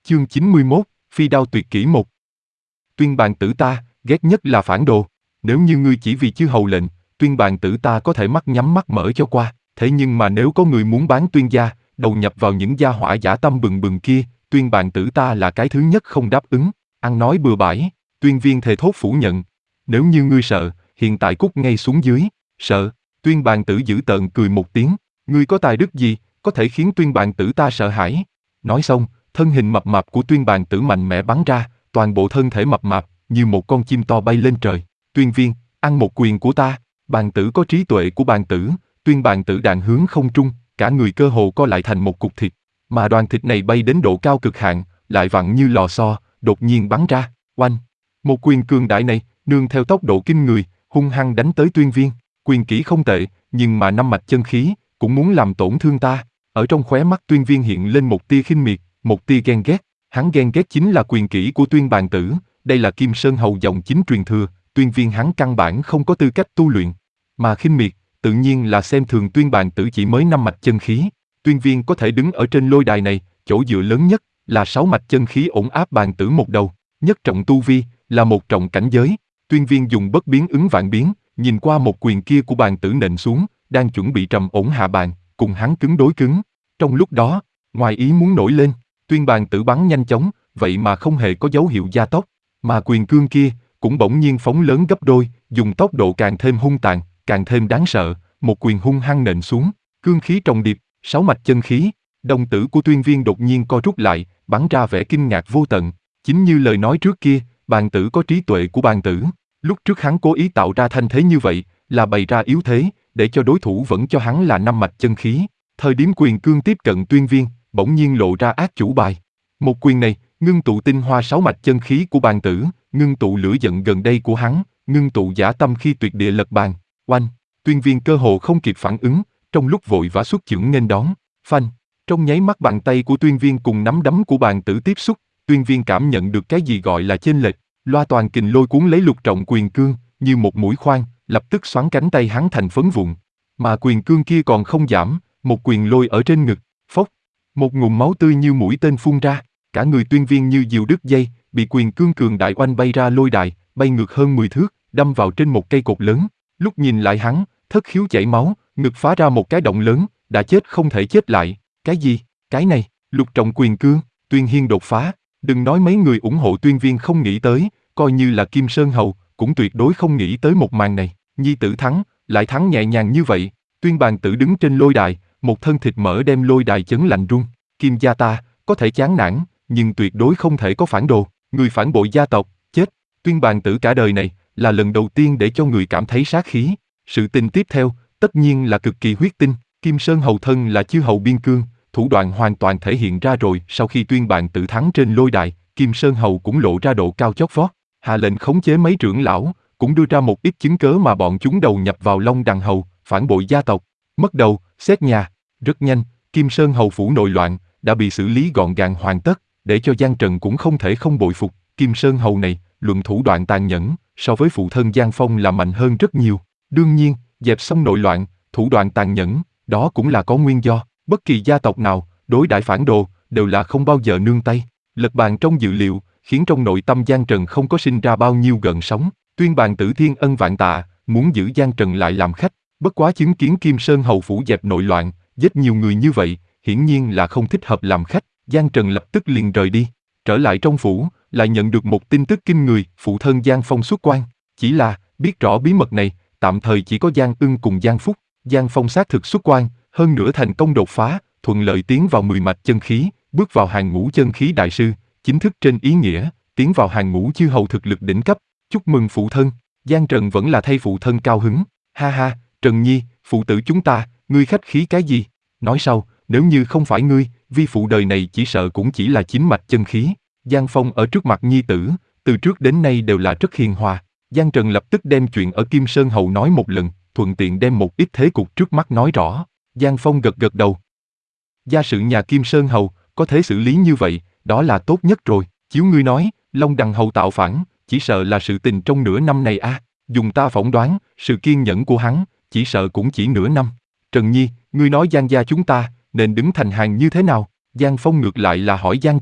Chương 91, Phi đao tuyệt kỹ 1. Tuyên bàn tử ta, ghét nhất là phản đồ. Nếu như ngươi chỉ vì chư hầu lệnh, tuyên bàn tử ta có thể mắt nhắm mắt mở cho qua. Thế nhưng mà nếu có người muốn bán tuyên gia, đầu nhập vào những gia hỏa dã tâm bừng bừng kia, tuyên bàn tử ta là cái thứ nhất không đáp ứng. Ăn nói bừa bãi, tuyên viên thề thốt phủ nhận. Nếu như ngươi sợ, hiện tại cút ngay xuống dưới. Sợ? Tuyên bàn tử dữ tợn cười một tiếng. Ngươi có tài đức gì, có thể khiến tuyên bàn tử ta sợ hãi? Nói xong, thân hình mập mạp của tuyên bàn tử mạnh mẽ bắn ra, toàn bộ thân thể mập mạp, như một con chim to bay lên trời. Tuyên viên, ăn một quyền của ta. Bàn tử có trí tuệ của bàn tử, tuyên bàn tử đạn hướng không trung, cả người cơ hồ co lại thành một cục thịt. Mà đoàn thịt này bay đến độ cao cực hạn, lại vặn như lò xo, đột nhiên bắn ra, oanh. Một quyền cường đại này, nương theo tốc độ kinh người, hung hăng đánh tới tuyên viên. Quyền kỹ không tệ, nhưng mà năm mạch chân khí, cũng muốn làm tổn thương ta. Ở trong khóe mắt tuyên viên hiện lên một tia khinh miệt, một tia ghen ghét. Hắn ghen ghét chính là quyền kỹ của tuyên bàn tử, đây là Kim Sơn Hầu dòng chính truyền thừa, tuyên viên hắn căn bản không có tư cách tu luyện. Mà khinh miệt, tự nhiên là xem thường tuyên bàn tử chỉ mới 5 mạch chân khí. Tuyên viên có thể đứng ở trên lôi đài này, chỗ dựa lớn nhất là 6 mạch chân khí ổn áp bàn tử một đầu, nhất trọng tu vi, là một trọng cảnh giới. Tuyên viên dùng bất biến ứng vạn biến, nhìn qua một quyền kia của bàn tử nện xuống, đang chuẩn bị trầm ổn hạ bàn, cùng hắn cứng đối cứng. Trong lúc đó, ngoài ý muốn nổi lên, tuyên bàn tử bắn nhanh chóng, vậy mà không hề có dấu hiệu gia tốc, mà quyền cương kia cũng bỗng nhiên phóng lớn gấp đôi, dùng tốc độ càng thêm hung tàn, càng thêm đáng sợ, một quyền hung hăng nện xuống, cương khí trồng điệp, 6 mạch chân khí. Đồng tử của tuyên viên đột nhiên co rút lại, bắn ra vẻ kinh ngạc vô tận. Chính như lời nói trước kia, bàn tử có trí tuệ của bàn tử. Lúc trước hắn cố ý tạo ra thanh thế như vậy, là bày ra yếu thế, để cho đối thủ vẫn cho hắn là 5 mạch chân khí. Thời điểm quyền cương tiếp cận tuyên viên, bỗng nhiên lộ ra ác chủ bài. Một quyền này, ngưng tụ tinh hoa 6 mạch chân khí của bàn tử, ngưng tụ lửa giận gần đây của hắn, ngưng tụ dã tâm khi tuyệt địa lật bàn. Oanh! Tuyên viên cơ hồ không kịp phản ứng, trong lúc vội vã xuất chưởng nghênh đón, phanh! Trong nháy mắt bàn tay của tuyên viên cùng nắm đấm của bàn tử tiếp xúc, tuyên viên cảm nhận được cái gì gọi là chênh lệch, loa toàn kình lôi cuốn lấy lục trọng quyền cương, như một mũi khoan, lập tức xoắn cánh tay hắn thành phấn vụn. Mà quyền cương kia còn không giảm, một quyền lôi ở trên ngực, phốc! Một ngụm máu tươi như mũi tên phun ra, cả người tuyên viên như diều đứt dây, bị quyền cương cường đại oanh bay ra lôi đài, bay ngược hơn 10 thước, đâm vào trên một cây cột lớn. Lúc nhìn lại hắn, thất khiếu chảy máu, ngực phá ra một cái động lớn, đã chết không thể chết lại. Cái gì? Cái này, lục trọng quyền cương, Tuyên Hiên đột phá. Đừng nói mấy người ủng hộ tuyên viên không nghĩ tới, coi như là Kim Sơn Hầu, cũng tuyệt đối không nghĩ tới một màn này. Nhi tử thắng, lại thắng nhẹ nhàng như vậy. Tuyên bàn tử đứng trên lôi đài, một thân thịt mỡ đem lôi đài chấn lạnh run. Kim gia ta, có thể chán nản, nhưng tuyệt đối không thể có phản đồ. Người phản bội gia tộc, chết. Tuyên bàn tử cả đời này, là lần đầu tiên để cho người cảm thấy sát khí. Sự tình tiếp theo, tất nhiên là cực kỳ huyết tinh. Kim Sơn Hầu thân là chư hầu biên cương, thủ đoạn hoàn toàn thể hiện ra rồi. Sau khi tuyên bàn tử thắng trên lôi đài, Kim Sơn Hầu cũng lộ ra độ cao chót vót, hạ lệnh khống chế mấy trưởng lão, cũng đưa ra một ít chứng cớ mà bọn chúng đầu nhập vào Long Đằng Hầu, phản bội gia tộc, mất đầu, xét nhà. Rất nhanh, Kim Sơn Hầu phủ nội loạn đã bị xử lý gọn gàng hoàn tất, để cho Giang Trần cũng không thể không bội phục. Kim Sơn Hầu này, luận thủ đoạn tàn nhẫn, so với phụ thân Giang Phong là mạnh hơn rất nhiều. Đương nhiên, dẹp xong nội loạn, thủ đoạn tàn nhẫn, đó cũng là có nguyên do. Bất kỳ gia tộc nào, đối đãi phản đồ, đều là không bao giờ nương tay. Lật bàn trong dự liệu, khiến trong nội tâm Giang Trần không có sinh ra bao nhiêu gợn sóng. Tuyên bàn tử thiên ân vạn tạ, muốn giữ Giang Trần lại làm khách. Bất quá chứng kiến Kim Sơn Hầu phủ dẹp nội loạn, giết nhiều người như vậy, hiển nhiên là không thích hợp làm khách. Giang Trần lập tức liền rời đi. Trở lại trong phủ, lại nhận được một tin tức kinh người, phụ thân Giang Phong xuất quan. Chỉ là, biết rõ bí mật này, tạm thời chỉ có Giang Ưng cùng Giang Phúc. Giang Phong xác thực xuất quan, hơn nữa thành công đột phá, thuận lợi tiến vào 10 mạch chân khí, bước vào hàng ngũ chân khí đại sư, chính thức trên ý nghĩa, tiến vào hàng ngũ chư hầu thực lực đỉnh cấp. Chúc mừng phụ thân. Giang Trần vẫn là thay phụ thân cao hứng. Ha ha, Trần Nhi, phụ tử chúng ta, ngươi khách khí cái gì? Nói sau, nếu như không phải ngươi, vi phụ đời này chỉ sợ cũng chỉ là 9 mạch chân khí. Giang Phong ở trước mặt nhi tử, từ trước đến nay đều là rất hiền hòa. Giang Trần lập tức đem chuyện ở Kim Sơn Hầu nói một lần, thuận tiện đem một ít thế cục trước mắt nói rõ. Giang Phong gật gật đầu. Gia sự nhà Kim Sơn Hầu, có thể xử lý như vậy, đó là tốt nhất rồi. Chiếu ngươi nói, Long Đằng Hầu tạo phản, chỉ sợ là sự tình trong nửa năm này a. Dùng ta phỏng đoán, sự kiên nhẫn của hắn, chỉ sợ cũng chỉ nửa năm. Trần Nhi, ngươi nói Giang gia chúng ta, nên đứng thành hàng như thế nào? Giang Phong ngược lại là hỏi Giang Trần.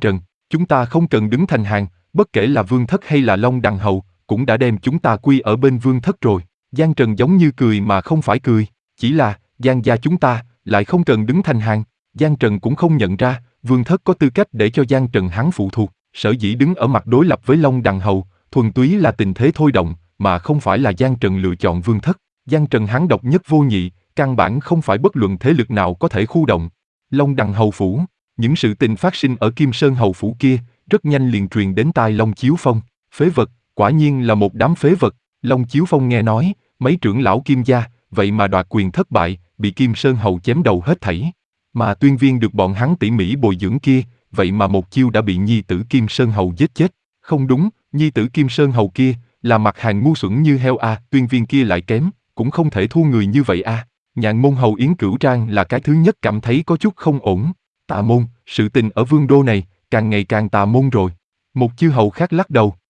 Chúng ta không cần đứng thành hàng, bất kể là Vương Thất hay là Long Đằng Hầu, cũng đã đem chúng ta quy ở bên Vương Thất rồi. Giang Trần giống như cười mà không phải cười, chỉ là, Giang gia chúng ta, lại không cần đứng thành hàng. Giang Trần cũng không nhận ra, Vương Thất có tư cách để cho Giang Trần hắn phụ thuộc, sở dĩ đứng ở mặt đối lập với Long Đằng Hầu, thuần túy là tình thế thôi động, mà không phải là Giang Trần lựa chọn Vương Thất. Giang Trần hắn độc nhất vô nhị, căn bản không phải bất luận thế lực nào có thể khu động. Long Đằng Hầu Phủ, những sự tình phát sinh ở Kim Sơn Hầu Phủ kia, rất nhanh liền truyền đến tai Long Chiếu Phong. Phế vật, quả nhiên là một đám phế vật. Long Chiếu Phong nghe nói, mấy trưởng lão Kim gia, vậy mà đoạt quyền thất bại, bị Kim Sơn Hầu chém đầu hết thảy. Mà Tuyên Viên được bọn hắn tỉ mỉ bồi dưỡng kia, vậy mà một chiêu đã bị nhi tử Kim Sơn Hầu giết chết. Không đúng, nhi tử Kim Sơn Hầu kia, là mặt hàng ngu xuẩn như heo a, Tuyên Viên kia lại kém, cũng không thể thua người như vậy a. Nhạn Môn Hầu Yến Cửu Trang là cái thứ nhất cảm thấy có chút không ổn. Tà môn, sự tình ở vương đô này, càng ngày càng tà môn rồi. Một chư hầu khác lắc đầu,